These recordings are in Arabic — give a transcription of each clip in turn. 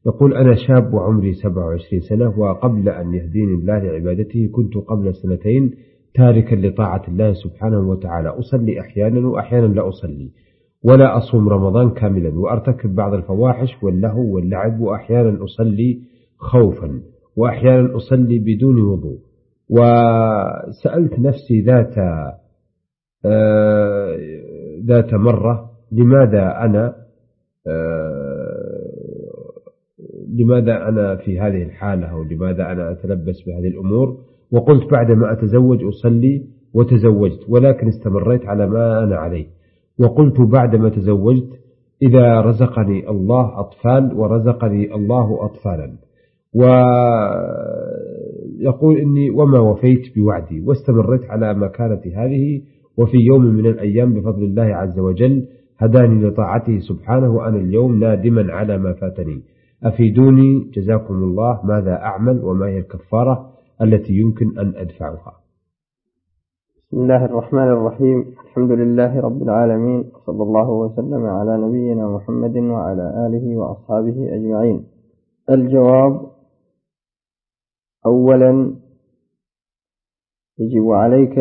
يقول: أنا شاب وعمري 27 سنة، وقبل أن يهديني الله لعبادته كنت قبل 2 تاركا لطاعة الله سبحانه وتعالى، أصلي أحيانا وأحيانا لا أصلي، ولا أصوم رمضان كاملا، وأرتكب بعض الفواحش واللهو واللعب، وأحيانا أصلي خوفا، وأحيانا أصلي بدون وضوء. وسألت نفسي ذات مرة لماذا أنا في هذه الحالة، أو لماذا أنا أتلبس بهذه الأمور؟ وقلت بعدما أتزوج أصلي، وتزوجت، ولكن استمريت على ما أنا عليه. وقلت بعدما تزوجت: إذا رزقني الله أطفال ورزقني الله أطفالا. ويقول إني وما وفيت بوعدي، واستمريت على مكانتي هذه. وفي يوم من الأيام بفضل الله عز وجل هداني لطاعته سبحانه، وأنا اليوم نادما على ما فاتني. أفيدوني جزاكم الله، ماذا أعمل وما هي الكفارة التي يمكن أن أدفعها؟ بسم الله الرحمن الرحيم. الحمد لله رب العالمين، صلى الله وسلم على نبينا محمد وعلى آله وأصحابه أجمعين. الجواب: أولا، يجب عليك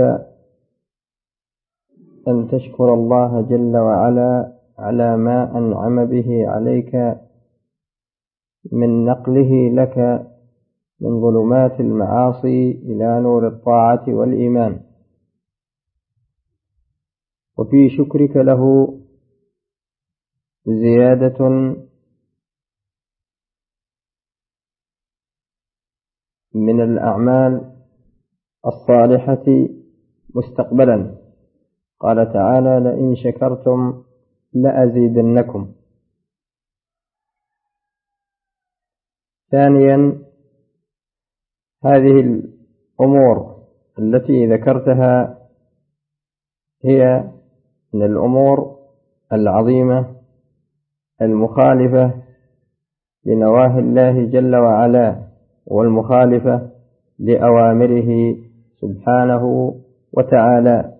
أن تشكر الله جل وعلا على ما أنعم به عليك من نقله لك من ظلمات المعاصي إلى نور الطاعة والإيمان. وفي شكرك له زيادة من الأعمال الصالحة مستقبلا. قال تعالى: لئن شكرتم لأزيدنكم. ثانيا، هذه الأمور التي ذكرتها هي من الأمور العظيمة المخالفة لنواهي الله جل وعلا، والمخالفة لأوامره سبحانه وتعالى.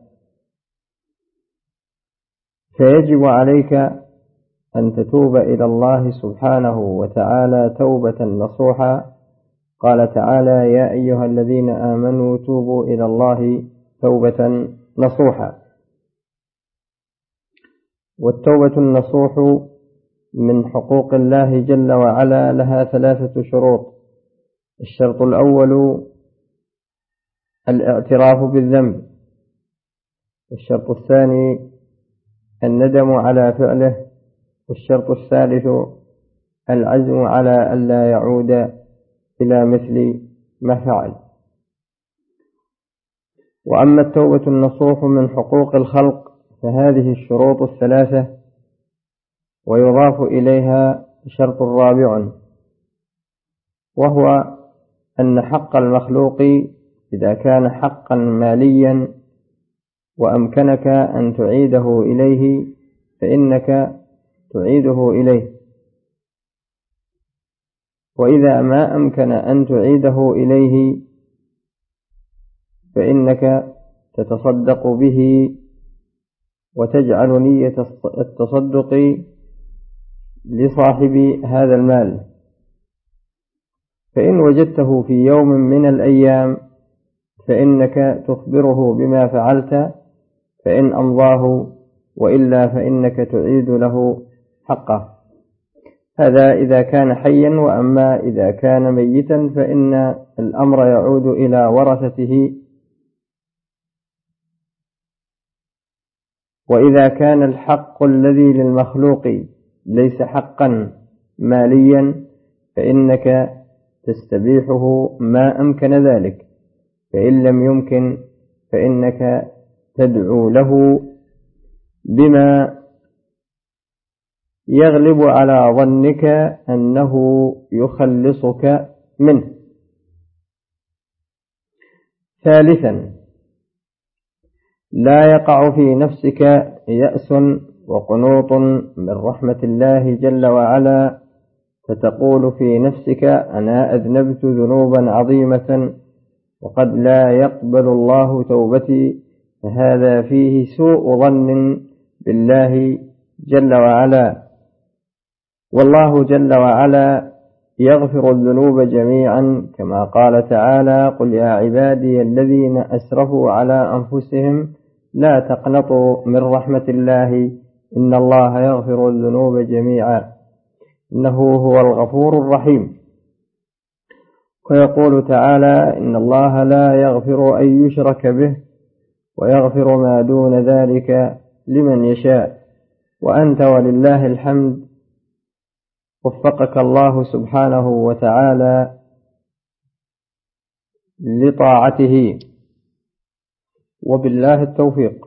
فيجب عليك أن تتوب إلى الله سبحانه وتعالى توبة نصوحا. قال تعالى: يا أيها الذين آمنوا توبوا إلى الله توبة نصوحا. والتوبة النصوح من حقوق الله جل وعلا لها 3 شروط. الشرط الأول الاعتراف بالذنب، والشرط الثاني الندم على فعله، والشرط الثالث العزم على ألا يعود إلى مثل ما فعل. وأما التوبة النصوح من حقوق الخلق فهذه الشروط 3، ويضاف إليها شرط رابع، وهو أن حق المخلوق إذا كان حقا ماليا وأمكنك أن تعيده إليه فإنك تعيده إليه، وإذا ما أمكن أن تعيده إليه فإنك تتصدق به وتجعل نية التصدق لصاحب هذا المال. فإن وجدته في يوم من الأيام فإنك تخبره بما فعلت فإن أمضاه، وإلا فإنك تعيد له حقه. هذا إذا كان حيا، وأما إذا كان ميتا فإن الأمر يعود إلى ورثته. وإذا كان الحق الذي للمخلوق ليس حقا ماليا فإنك تستبيحه ما أمكن ذلك، فإن لم يمكن فإنك تدعو له بما يغلب على ظنك أنه يخلصك منه. ثالثا، لا يقع في نفسك يأس وقنوط من رحمة الله جل وعلا، فتقول في نفسك: أنا أذنبت ذنوبا عظيمة وقد لا يقبل الله توبتي، فهذا فيه سوء ظن بالله جل وعلا. والله جل وعلا يغفر الذنوب جميعا، كما قال تعالى: قل يا عبادي الذين أسرفوا على أنفسهم لا تقنطوا من رحمة الله إن الله يغفر الذنوب جميعا إنه هو الغفور الرحيم. ويقول تعالى: إن الله لا يغفر أن يشرك به ويغفر ما دون ذلك لمن يشاء. وأنت ولله الحمد وفقك الله سبحانه وتعالى لطاعته، وبالله التوفيق.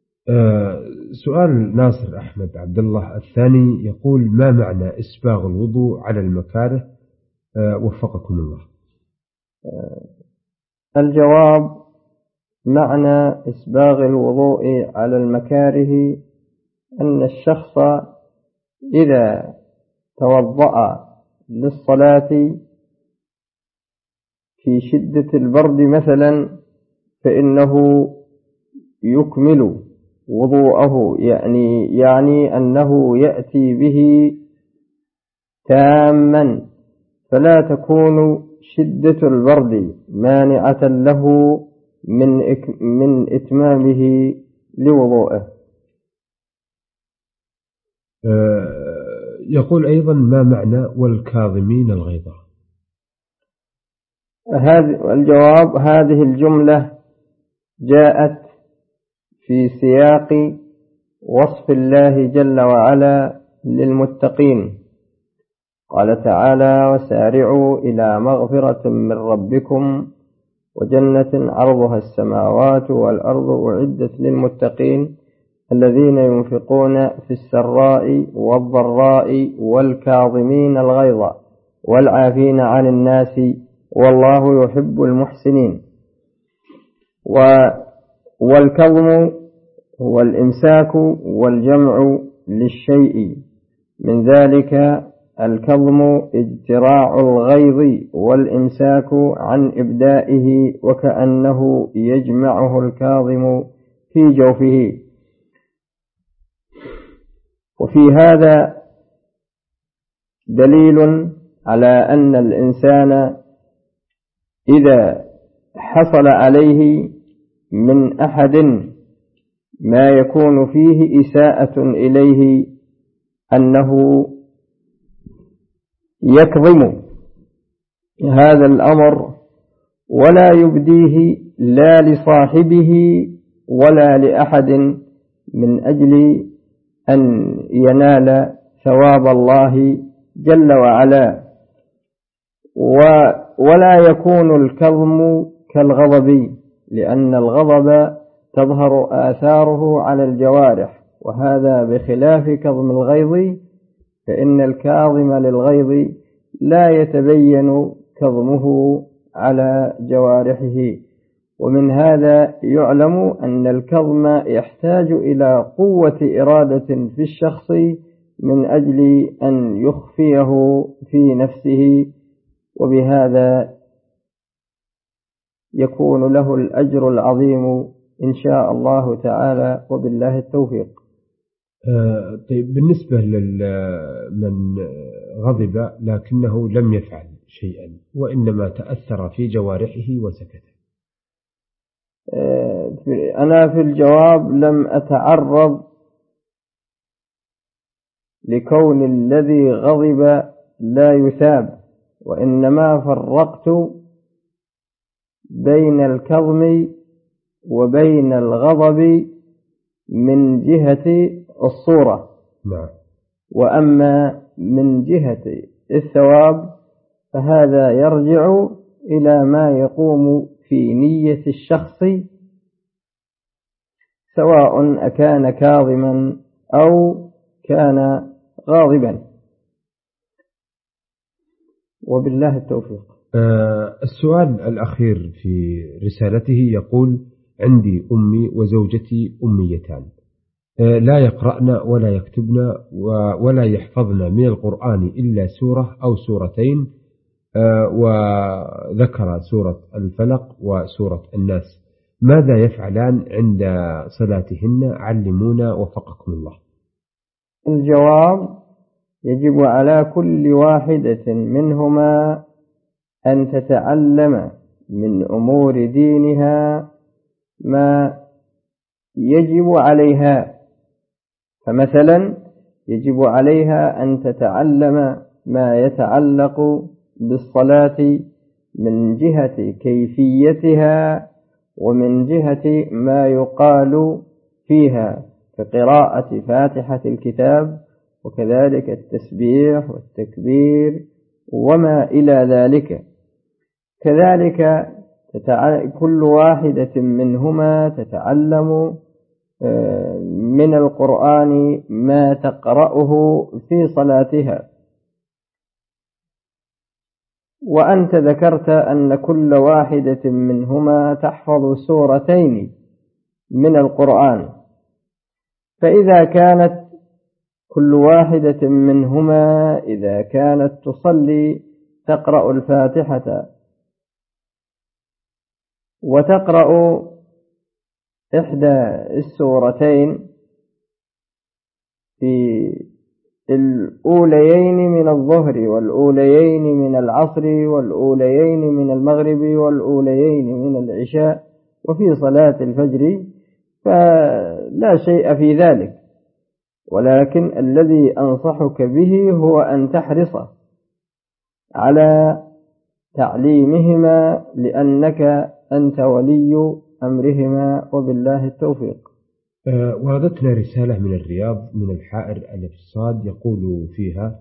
سؤال ناصر أحمد عبد الله الثاني يقول: ما معنى إسباغ الوضوء على المكاره؟ وفقكم الله. الجواب: معنى إسباغ الوضوء على المكاره أن الشخص إذا توضأ للصلاة في شدة البرد مثلا فإنه يكمل وضوءه، يعني أنه يأتي به تاما، فلا تكون شدة البرد مانعة له من إتمامه لوضوءه. يقول أيضا: ما معنى والكاظمين الغيظ؟ الجواب: هذه الجملة جاءت في سياق وصف الله جل وعلا للمتقين. قال تعالى: وسارعوا إلى مغفرة من ربكم وجنة عرضها السماوات والأرض أعدت للمتقين الذين ينفقون في السراء والضراء والكاظمين الغيظ والعافين عن الناس والله يحب المحسنين. والكظم هو الإمساك والجمع للشيء، من ذلك الكظم اجتراع الغيظ والإمساك عن إبدائه، وكأنه يجمعه الكاظم في جوفه. وفي هذا دليل على أن الإنسان إذا حصل عليه من أحد ما يكون فيه إساءة إليه أنه يكظم هذا الأمر ولا يبديه لا لصاحبه ولا لأحد من أجل أن ينال ثواب الله جل وعلا. ولا يكون الكظم كالغضب، لأن الغضب تظهر آثاره على الجوارح، وهذا بخلاف كظم الغيظ، فإن الكاظم للغيظ لا يتبين كظمه على جوارحه. ومن هذا يعلم أن الكظم يحتاج إلى قوة إرادة في الشخص من أجل أن يخفيه في نفسه، وبهذا يكون له الأجر العظيم إن شاء الله تعالى، وبالله التوفيق. طيب، بالنسبة لمن غضب لكنه لم يفعل شيئا وإنما تأثر في جوارحه وسكت. أنا في الجواب لم أتعرض لكون الذي غضب لا يثاب، وإنما فرقت بين الكظم وبين الغضب من جهة الصورة. وأما من جهة الثواب فهذا يرجع إلى ما يقوم في نية الشخص، سواء أكان كاظما أو كان غاضبا، وبالله التوفيق. السؤال الأخير في رسالته يقول: عندي أمي وزوجتي أميتان، لا يقرأن ولا يكتبن ولا يحفظن من القرآن إلا سورة أو سورتين، وذكر سورة الفلق وسورة الناس. ماذا يفعلان عند صلاتهن؟ علمونا وفقكم الله. الجواب: يجب على كل واحدة منهما أن تتعلم من أمور دينها ما يجب عليها. فمثلا يجب عليها أن تتعلم ما يتعلق بالصلاة من جهة كيفيتها ومن جهة ما يقال فيها كقراءة فاتحة الكتاب، وكذلك التسبيح والتكبير وما إلى ذلك. كذلك كل واحدة منهما تتعلم من القرآن ما تقرأه في صلاتها. وأنت ذكرت أن كل واحدة منهما تحفظ سورتين من القرآن، فإذا كانت كل واحدة منهما إذا كانت تصلي تقرأ الفاتحة وتقرأ إحدى السورتين في الأوليين من الظهر والأوليين من العصر والأوليين من المغرب والأوليين من العشاء وفي صلاة الفجر، فلا شيء في ذلك، ولكن الذي أنصحك به هو أن تحرص على تعليمهما لأنك أنت ولي أمرهما، وبالله التوفيق. وردتنا رسالة من الرياض من الحائر ألف صاد يقول فيها: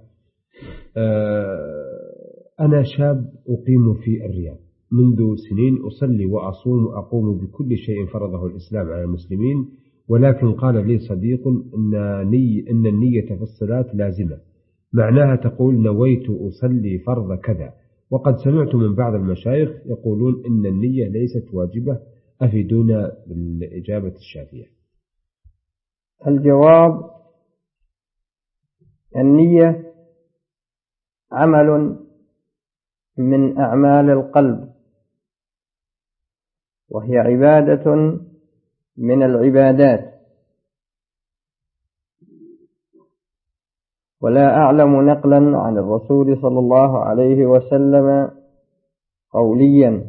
أنا شاب أقيم في الرياض منذ سنين، أصلي وأصوم وأقوم بكل شيء فرضه الإسلام على المسلمين، ولكن قال لي صديق إن النية في الصلاة لازمة، معناها تقول نويت أصلي فرض كذا، وقد سمعت من بعض المشايخ يقولون إن النية ليست واجبة، أفيدونا بالإجابة الشافية. الجواب: النية عمل من أعمال القلب، وهي عبادة من العبادات، ولا أعلم نقلا عن الرسول صلى الله عليه وسلم قوليا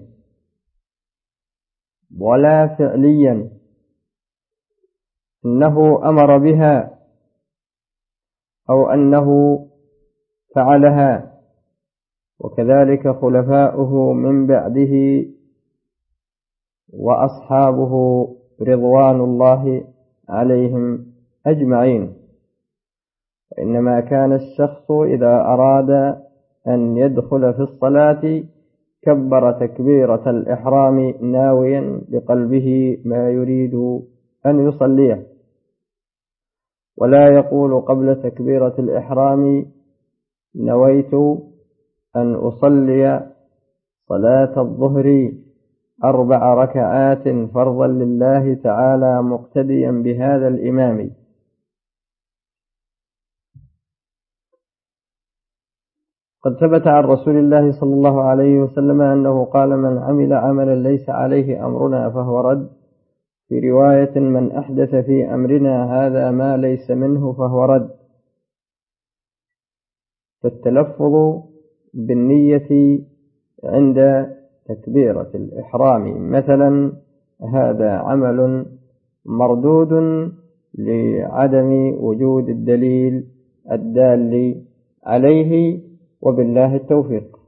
ولا فعليا أنه أمر بها أو أنه فعلها، وكذلك خلفاؤه من بعده وأصحابه رضوان الله عليهم أجمعين. وإنما كان الشخص إذا أراد أن يدخل في الصلاة كبر تكبيرة الإحرام ناويا بقلبه ما يريد أن يصليه، ولا يقول قبل تكبيرة الإحرام نويت أن أصلي صلاة الظهر 4 ركعات فرضا لله تعالى مقتديا بهذا الإمام. قد ثبت عن رسول الله صلى الله عليه وسلم أنه قال: من عمل عملا ليس عليه أمرنا فهو رد، في رواية: من أحدث في أمرنا هذا ما ليس منه فهو رد. فالتلفظ بالنية عند تكبيرة الإحرام مثلا هذا عمل مردود لعدم وجود الدليل الدال عليه، وبالله التوفيق.